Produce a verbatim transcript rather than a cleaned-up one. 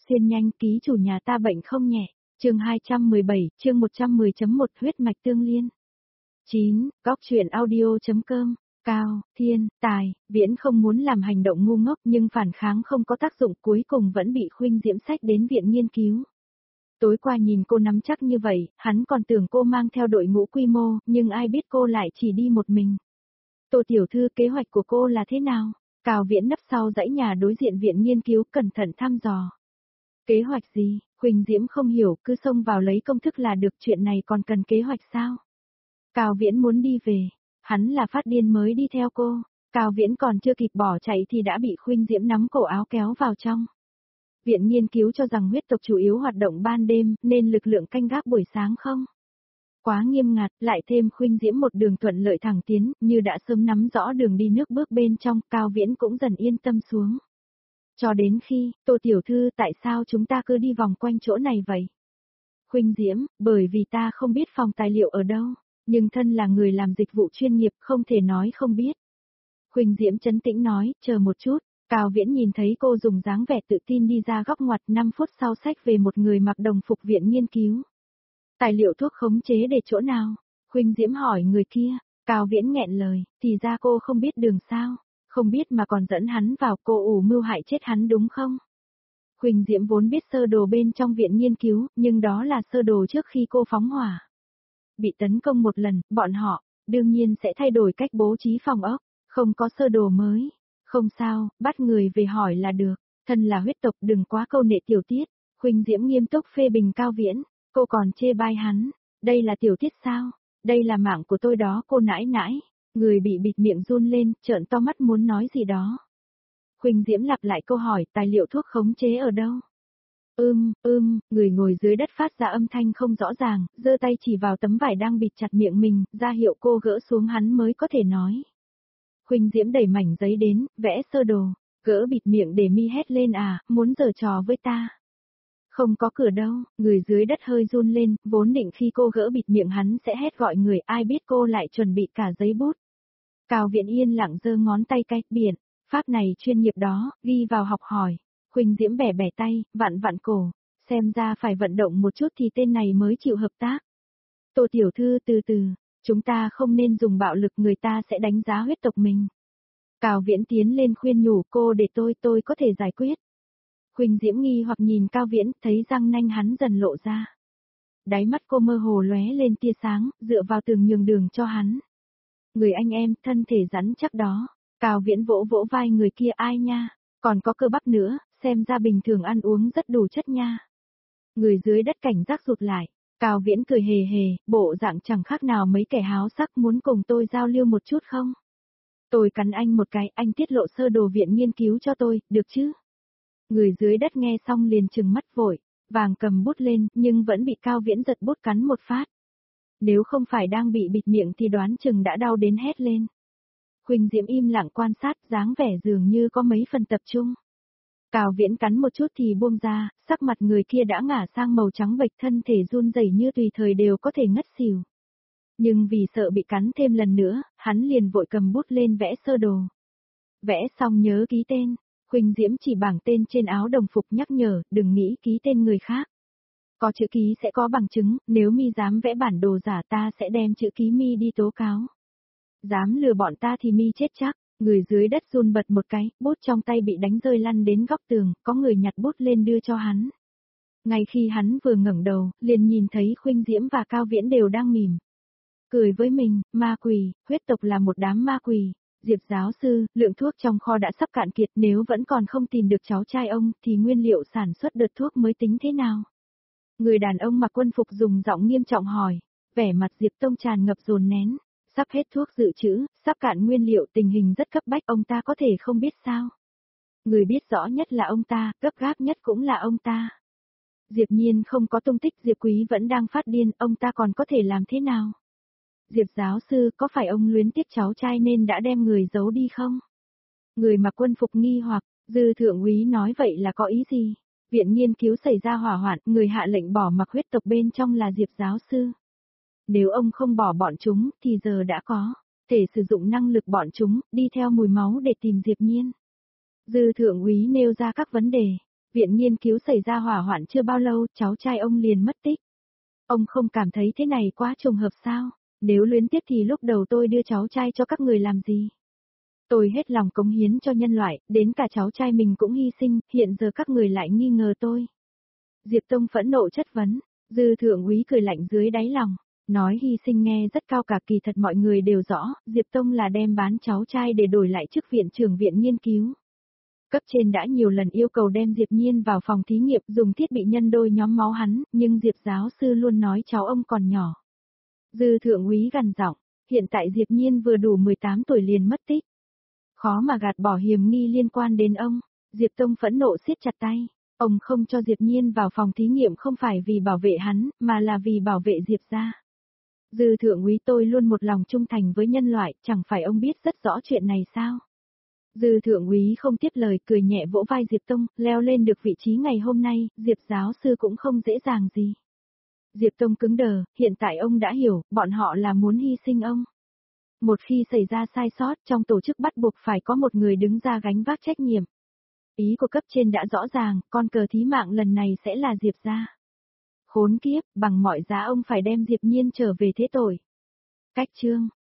Xuyên nhanh, ký chủ nhà ta bệnh không nhẹ. Chương hai trăm mười bảy, chương một trăm mười chấm một huyết mạch tương liên. chín. Góc truyện audio.com. Cao, Thiên, Tài, Viễn không muốn làm hành động ngu ngốc nhưng phản kháng không có tác dụng, cuối cùng vẫn bị Khuynh Diễm sách đến viện nghiên cứu. Tối qua nhìn cô nắm chắc như vậy, hắn còn tưởng cô mang theo đội ngũ quy mô, nhưng ai biết cô lại chỉ đi một mình. Tô tiểu thư, kế hoạch của cô là thế nào? Cao Viễn nấp sau dãy nhà đối diện viện nghiên cứu cẩn thận thăm dò. Kế hoạch gì? Khuynh Diễm không hiểu, cứ xông vào lấy công thức là được, chuyện này còn cần kế hoạch sao? Cao Viễn muốn đi về, hắn là phát điên mới đi theo cô. Cao Viễn còn chưa kịp bỏ chạy thì đã bị Khuynh Diễm nắm cổ áo kéo vào trong. Viện nghiên cứu cho rằng huyết tộc chủ yếu hoạt động ban đêm, nên lực lượng canh gác buổi sáng không quá nghiêm ngặt, lại thêm Khuynh Diễm một đường thuận lợi thẳng tiến, như đã sớm nắm rõ đường đi nước bước bên trong, Cao Viễn cũng dần yên tâm xuống. Cho đến khi, Tô tiểu thư, tại sao chúng ta cứ đi vòng quanh chỗ này vậy? Khuynh Diễm, bởi vì ta không biết phòng tài liệu ở đâu, nhưng thân là người làm dịch vụ chuyên nghiệp không thể nói không biết. Khuynh Diễm trấn tĩnh nói, chờ một chút. Cao Viễn nhìn thấy cô dùng dáng vẻ tự tin đi ra góc ngoặt, năm phút sau xách về một người mặc đồng phục viện nghiên cứu. Tài liệu thuốc khống chế để chỗ nào? Khuynh Diễm hỏi người kia. Cao Viễn nghẹn lời, thì ra cô không biết đường sao, không biết mà còn dẫn hắn vào, cô ủ mưu hại chết hắn đúng không? Khuynh Diễm vốn biết sơ đồ bên trong viện nghiên cứu, nhưng đó là sơ đồ trước khi cô phóng hỏa. Bị tấn công một lần, bọn họ, đương nhiên sẽ thay đổi cách bố trí phòng ốc, không có sơ đồ mới. Không sao, bắt người về hỏi là được, thân là huyết tộc đừng quá câu nệ tiểu tiết. Khuynh Diễm nghiêm túc phê bình Cao Viễn, cô còn chê bai hắn, đây là tiểu tiết sao, đây là mạng của tôi đó cô nãi nãi. Người bị bịt miệng run lên, trợn to mắt muốn nói gì đó. Khuynh Diễm lặp lại câu hỏi, tài liệu thuốc khống chế ở đâu? Ưm, ưm, người ngồi dưới đất phát ra âm thanh không rõ ràng, giơ tay chỉ vào tấm vải đang bịt chặt miệng mình, ra hiệu cô gỡ xuống hắn mới có thể nói. Khuynh Diễm đẩy mảnh giấy đến, vẽ sơ đồ, gỡ bịt miệng để mi hét lên à, muốn giở trò với ta. Không có cửa đâu, người dưới đất hơi run lên, vốn định khi cô gỡ bịt miệng hắn sẽ hét gọi người, ai biết cô lại chuẩn bị cả giấy bút. Cao Viễn yên lặng giơ ngón tay cái, biển, pháp này chuyên nghiệp đó, ghi vào học hỏi. Khuynh Diễm bẻ bẻ tay, vặn vặn cổ, xem ra phải vận động một chút thì tên này mới chịu hợp tác. Tô tiểu thư, từ từ, chúng ta không nên dùng bạo lực, người ta sẽ đánh giá huyết tộc mình. Cao Viễn tiến lên khuyên nhủ, cô để tôi, tôi có thể giải quyết. Khuynh Diễm nghi hoặc nhìn Cao Viễn, thấy răng nanh hắn dần lộ ra. Đáy mắt cô mơ hồ lóe lên tia sáng, dựa vào tường nhường đường cho hắn. Người anh em, thân thể rắn chắc đó. Cao Viễn vỗ vỗ vai người kia, ai nha, còn có cơ bắp nữa, xem ra bình thường ăn uống rất đủ chất nha. Người dưới đất cảnh giác rụt lại. Cao Viễn cười hề hề, bộ dạng chẳng khác nào mấy kẻ háo sắc, muốn cùng tôi giao lưu một chút không? Tôi cắn anh một cái, anh tiết lộ sơ đồ viện nghiên cứu cho tôi, được chứ? Người dưới đất nghe xong liền trừng mắt vội, vàng cầm bút lên, nhưng vẫn bị Cao Viễn giật bút cắn một phát. Nếu không phải đang bị bịt miệng thì đoán chừng đã đau đến hét lên. Khuynh Diễm im lặng quan sát, dáng vẻ dường như có mấy phần tập trung. Cao Viễn cắn một chút thì buông ra, sắc mặt người kia đã ngả sang màu trắng bệch, thân thể run rẩy như tùy thời đều có thể ngất xỉu. Nhưng vì sợ bị cắn thêm lần nữa, hắn liền vội cầm bút lên vẽ sơ đồ. Vẽ xong nhớ ký tên, Khuynh Diễm chỉ bảng tên trên áo đồng phục nhắc nhở, đừng nghĩ ký tên người khác. Có chữ ký sẽ có bằng chứng, nếu mi dám vẽ bản đồ giả ta sẽ đem chữ ký mi đi tố cáo. Dám lừa bọn ta thì mi chết chắc. Người dưới đất run bật một cái, bút trong tay bị đánh rơi lăn đến góc tường, có người nhặt bút lên đưa cho hắn. Ngay khi hắn vừa ngẩng đầu, liền nhìn thấy Khuynh Diễm và Cao Viễn đều đang mỉm cười với mình, ma quỷ, huyết tộc là một đám ma quỷ. Diệp giáo sư, lượng thuốc trong kho đã sắp cạn kiệt, nếu vẫn còn không tìm được cháu trai ông, thì nguyên liệu sản xuất đợt thuốc mới tính thế nào? Người đàn ông mặc quân phục dùng giọng nghiêm trọng hỏi, vẻ mặt Diệp Tông tràn ngập dồn nén. Sắp hết thuốc dự trữ, sắp cạn nguyên liệu, tình hình rất cấp bách, ông ta có thể không biết sao? Người biết rõ nhất là ông ta, gấp gáp nhất cũng là ông ta. Diệp Nhiên không có tung tích, Diệp Quý vẫn đang phát điên, ông ta còn có thể làm thế nào? Diệp giáo sư, có phải ông luyến tiếc cháu trai nên đã đem người giấu đi không? Người mặc quân phục nghi hoặc, dư thượng úy nói vậy là có ý gì? Viện nghiên cứu xảy ra hỏa hoạn, người hạ lệnh bỏ mặc huyết tộc bên trong là Diệp giáo sư. Nếu ông không bỏ bọn chúng, thì giờ đã có thể sử dụng năng lực bọn chúng, đi theo mùi máu để tìm Diệp Nhiên. Dư thượng úy nêu ra các vấn đề. Viện nghiên cứu xảy ra hỏa hoạn chưa bao lâu, cháu trai ông liền mất tích. Ông không cảm thấy thế này quá trùng hợp sao? Nếu luyến tiếc thì lúc đầu tôi đưa cháu trai cho các người làm gì? Tôi hết lòng cống hiến cho nhân loại, đến cả cháu trai mình cũng hy sinh, hiện giờ các người lại nghi ngờ tôi. Diệp Tông phẫn nộ chất vấn, Dư thượng úy cười lạnh dưới đáy lòng, nói hy sinh nghe rất cao cả, kỳ thật mọi người đều rõ, Diệp Tông là đem bán cháu trai để đổi lại chức viện trưởng viện nghiên cứu. Cấp trên đã nhiều lần yêu cầu đem Diệp Nhiên vào phòng thí nghiệm dùng thiết bị nhân đôi nhóm máu hắn, nhưng Diệp giáo sư luôn nói cháu ông còn nhỏ. Dư thượng úy gằn giọng, hiện tại Diệp Nhiên vừa đủ mười tám tuổi liền mất tích. Khó mà gạt bỏ hiểm nghi liên quan đến ông, Diệp Tông phẫn nộ siết chặt tay. Ông không cho Diệp Nhiên vào phòng thí nghiệm không phải vì bảo vệ hắn, mà là vì bảo vệ Diệp gia. Dư thượng úy, tôi luôn một lòng trung thành với nhân loại, chẳng phải ông biết rất rõ chuyện này sao? Dư thượng úy không tiếp lời, cười nhẹ vỗ vai Diệp Tông, leo lên được vị trí ngày hôm nay, Diệp giáo sư cũng không dễ dàng gì. Diệp Tông cứng đờ, hiện tại ông đã hiểu, bọn họ là muốn hy sinh ông. Một khi xảy ra sai sót, trong tổ chức bắt buộc phải có một người đứng ra gánh vác trách nhiệm. Ý của cấp trên đã rõ ràng, con cờ thí mạng lần này sẽ là Diệp gia. Khốn kiếp, bằng mọi giá ông phải đem Diệp Nhiên trở về thế tội. Cách chương